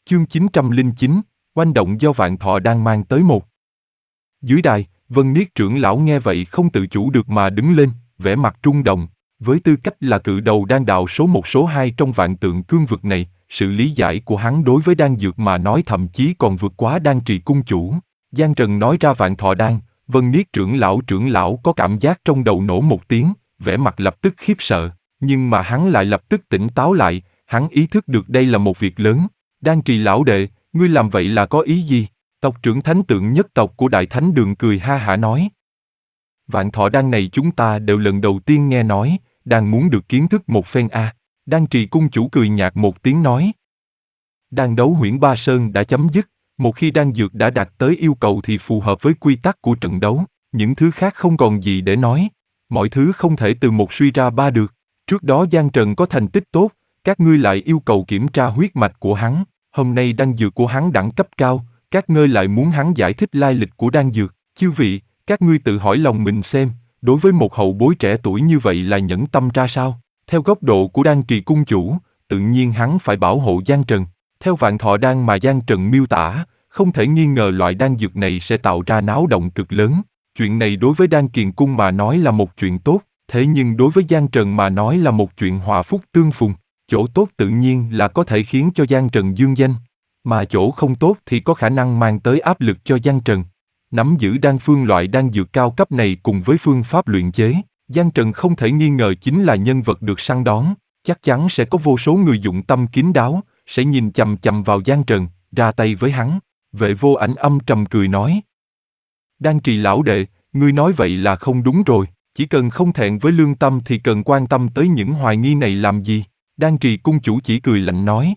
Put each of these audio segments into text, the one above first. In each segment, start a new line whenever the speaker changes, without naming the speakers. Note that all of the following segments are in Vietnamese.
Chương 909, oanh động do Vạn Thọ Đan mang tới một. Dưới đài, Vân Niết trưởng lão nghe vậy không tự chủ được mà đứng lên, vẻ mặt rung động. Với tư cách là cự đầu đan đạo số 1 số 2 trong vạn tượng cương vực này, sự lý giải của hắn đối với đan dược mà nói thậm chí còn vượt quá Đan Trì cung chủ. Giang Trần nói ra Vạn Thọ Đan, Vân Niết trưởng lão có cảm giác trong đầu nổ một tiếng, vẻ mặt lập tức khiếp sợ, nhưng mà hắn lại lập tức tỉnh táo lại, hắn ý thức được đây là một việc lớn. Đan Trì lão đệ, ngươi làm vậy là có ý gì? Tộc trưởng thánh tượng nhất tộc của Đại Thánh Đường cười ha hả nói. Vạn Thọ Đan này chúng ta đều lần đầu tiên nghe nói, đang muốn được kiến thức một phen a. Đan Trì cung chủ cười nhạt một tiếng nói. Đan đấu Huyễn Ba Sơn đã chấm dứt, một khi đan dược đã đạt tới yêu cầu thì phù hợp với quy tắc của trận đấu, những thứ khác không còn gì để nói. Mọi thứ không thể từ một suy ra ba được. Trước đó Giang Trần có thành tích tốt, các ngươi lại yêu cầu kiểm tra huyết mạch của hắn, hôm nay đan dược của hắn đẳng cấp cao, các ngươi lại muốn hắn giải thích lai lịch của đan dược. Chư vị, các ngươi tự hỏi lòng mình xem, đối với một hậu bối trẻ tuổi như vậy là nhẫn tâm ra sao? Theo góc độ của Đan Trì cung chủ, tự nhiên hắn phải bảo hộ Giang Trần. Theo Vạn Thọ Đan mà Giang Trần miêu tả, không thể nghi ngờ loại đan dược này sẽ tạo ra náo động cực lớn. Chuyện này đối với Đan Kiền Cung mà nói là một chuyện tốt, thế nhưng đối với Giang Trần mà nói là một chuyện hòa phúc tương phùng. Chỗ tốt tự nhiên là có thể khiến cho Giang Trần dương danh, mà chỗ không tốt thì có khả năng mang tới áp lực cho Giang Trần. Nắm giữ đan phương loại đan dược cao cấp này cùng với phương pháp luyện chế, Giang Trần không thể nghi ngờ chính là nhân vật được săn đón, chắc chắn sẽ có vô số người dụng tâm kín đáo, sẽ nhìn chằm chằm vào Giang Trần, ra tay với hắn. Vệ Vô Ảnh âm trầm cười nói. Đan Trì lão đệ, ngươi nói vậy là không đúng rồi, chỉ cần không thẹn với lương tâm thì cần quan tâm tới những hoài nghi này làm gì? Đan Trì cung chủ chỉ cười lạnh nói.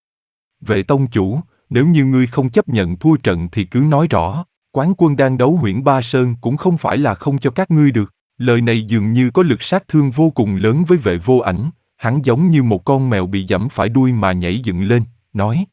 Vệ tông chủ, nếu như ngươi không chấp nhận thua trận thì cứ nói rõ, quán quân đan đấu Huyễn Ba Sơn cũng không phải là không cho các ngươi được. Lời này dường như có lực sát thương vô cùng lớn với Vệ Vô Ảnh, hắn giống như một con mèo bị giẫm phải đuôi mà nhảy dựng lên, nói.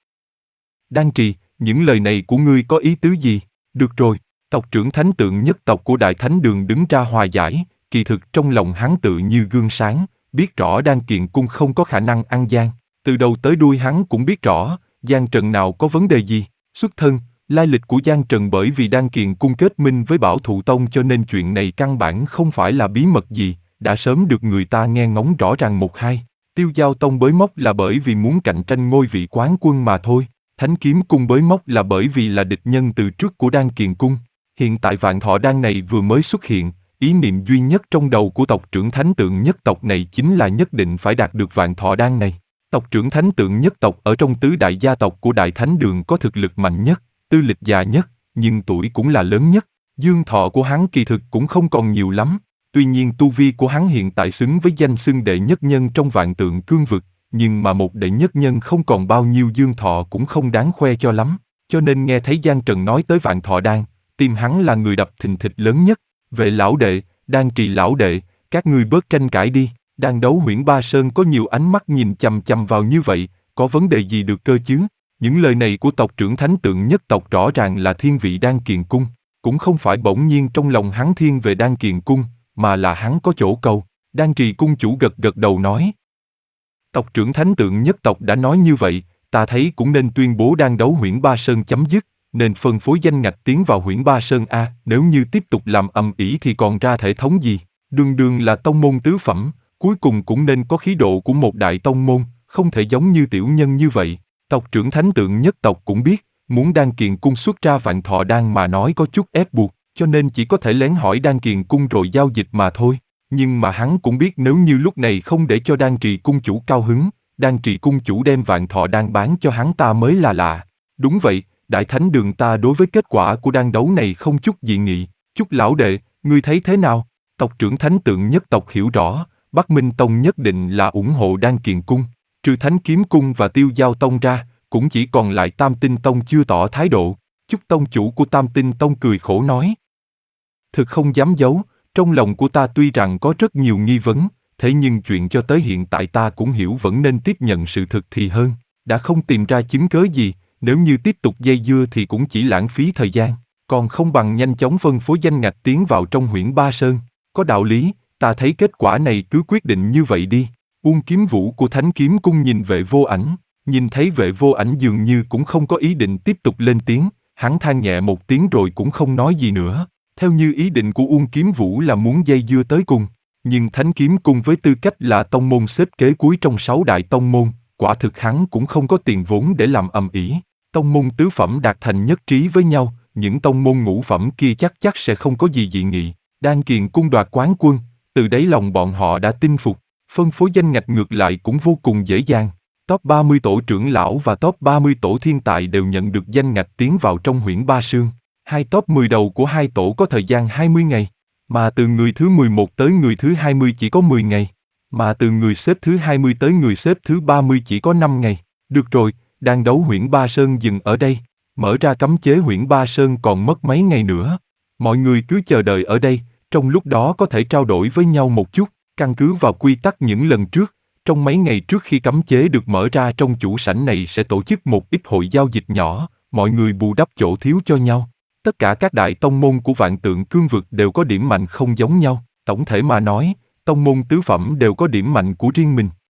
Đan Trì, những lời này của ngươi có ý tứ gì? Được rồi, tộc trưởng thánh tượng nhất tộc của Đại Thánh Đường đứng ra hòa giải, kỳ thực trong lòng hắn tự như gương sáng, biết rõ Đan Kiền Cung không có khả năng ăn gian, từ đầu tới đuôi hắn cũng biết rõ, Giang Trần nào có vấn đề gì, xuất thân, lai lịch của Giang Trần bởi vì Đan Kiền Cung kết minh với Bảo Thụ Tông cho nên chuyện này căn bản không phải là bí mật gì, đã sớm được người ta nghe ngóng rõ ràng một hai. Tiêu Giao Tông bới móc là bởi vì muốn cạnh tranh ngôi vị quán quân mà thôi, Thánh Kiếm Cung bới móc là bởi vì là địch nhân từ trước của Đan Kiền Cung. Hiện tại Vạn Thọ Đan này vừa mới xuất hiện, ý niệm duy nhất trong đầu của tộc trưởng thánh tượng nhất tộc này chính là nhất định phải đạt được Vạn Thọ Đan này. Tộc trưởng thánh tượng nhất tộc ở trong tứ đại gia tộc của Đại Thánh Đường có thực lực mạnh nhất, tư lịch già nhất, nhưng tuổi cũng là lớn nhất. Dương thọ của hắn kỳ thực cũng không còn nhiều lắm. Tuy nhiên tu vi của hắn hiện tại xứng với danh xưng đệ nhất nhân trong vạn tượng cương vực, nhưng mà một đệ nhất nhân không còn bao nhiêu dương thọ cũng không đáng khoe cho lắm. Cho nên nghe thấy Giang Trần nói tới Vạn Thọ Đan, tim hắn là người đập thình thịch lớn nhất. Vệ lão đệ, Đan Trì lão đệ, các ngươi bớt tranh cãi đi. Đan đấu Huyễn Ba Sơn có nhiều ánh mắt nhìn chằm chằm vào như vậy, có vấn đề gì được cơ chứ? Những lời này của tộc trưởng thánh tượng nhất tộc rõ ràng là thiên vị Đan Kiền Cung, cũng không phải bỗng nhiên trong lòng hắn thiên về Đan Kiền Cung, mà là hắn có chỗ cầu. Đan Trì cung chủ gật gật đầu nói. Tộc trưởng thánh tượng nhất tộc đã nói như vậy, ta thấy cũng nên tuyên bố đan đấu Huyễn Ba Sơn chấm dứt, nên phân phối danh ngạch tiến vào Huyễn Ba Sơn a. Nếu như tiếp tục làm ầm ĩ thì còn ra thể thống gì? Đường đường là tông môn tứ phẩm, cuối cùng cũng nên có khí độ của một đại tông môn, không thể giống như tiểu nhân như vậy. Tộc trưởng thánh tượng nhất tộc cũng biết, muốn Đan Kiền Cung xuất ra Vạn Thọ Đan mà nói có chút ép buộc, cho nên chỉ có thể lén hỏi Đan Kiền Cung rồi giao dịch mà thôi. Nhưng mà hắn cũng biết nếu như lúc này không để cho Đan Trì cung chủ cao hứng, Đan Trì cung chủ đem Vạn Thọ Đan bán cho hắn ta mới là lạ. Đúng vậy, Đại Thánh Đường ta đối với kết quả của đan đấu này không chút dị nghị. Chúc lão đệ, ngươi thấy thế nào? Tộc trưởng thánh tượng nhất tộc hiểu rõ, Bắc Minh Tông nhất định là ủng hộ Đan Kiền Cung. Trừ Thánh Kiếm Cung và Tiêu Giao Tông ra, cũng chỉ còn lại Tam Tinh Tông chưa tỏ thái độ. Chúc tông chủ của Tam Tinh Tông cười khổ nói. Thực không dám giấu, trong lòng của ta tuy rằng có rất nhiều nghi vấn, thế nhưng chuyện cho tới hiện tại ta cũng hiểu vẫn nên tiếp nhận sự thực thì hơn. Đã không tìm ra chứng cớ gì, nếu như tiếp tục dây dưa thì cũng chỉ lãng phí thời gian, còn không bằng nhanh chóng phân phối danh ngạch tiến vào trong Huyễn Ba Sơn. Có đạo lý, ta thấy kết quả này cứ quyết định như vậy đi. Uông Kiếm Vũ của Thánh Kiếm Cung nhìn Vệ Vô Ảnh, Nhìn thấy Vệ Vô Ảnh dường như cũng không có ý định tiếp tục lên tiếng, hắn than nhẹ một tiếng rồi cũng không nói gì nữa. Theo như ý định của Uông Kiếm Vũ là muốn dây dưa tới cùng, nhưng Thánh Kiếm Cung với tư cách là tông môn xếp kế cuối trong 6 đại tông môn, quả thực hắn cũng không có tiền vốn để làm ầm ĩ. Tông môn tứ phẩm đạt thành nhất trí với nhau, những tông môn ngũ phẩm kia chắc sẽ không có gì dị nghị. Đan Kiền Cung đoạt quán quân, từ đáy lòng bọn họ đã tin phục, phân phối danh ngạch ngược lại cũng vô cùng dễ dàng. Top 30 tổ trưởng lão và top 30 tổ thiên tài đều nhận được danh ngạch tiến vào trong Huyễn Ba Sương. Hai top 10 đầu của hai tổ có thời gian 20 ngày, mà từ người thứ 11 tới người thứ 20 chỉ có 10 ngày, mà từ người xếp thứ 20 tới người xếp thứ 30 chỉ có 5 ngày. Được rồi, đàn đấu Huyễn Ba Sơn dừng ở đây, mở ra cấm chế Huyễn Ba Sơn còn mất mấy ngày nữa. Mọi người cứ chờ đợi ở đây, trong lúc đó có thể trao đổi với nhau một chút, căn cứ vào quy tắc những lần trước. Trong mấy ngày trước khi cấm chế được mở ra trong chủ sảnh này sẽ tổ chức một ít hội giao dịch nhỏ, mọi người bù đắp chỗ thiếu cho nhau. Tất cả các đại tông môn của Vạn Tượng Cương Vực đều có điểm mạnh không giống nhau. Tổng thể mà nói, tông môn tứ phẩm đều có điểm mạnh của riêng mình.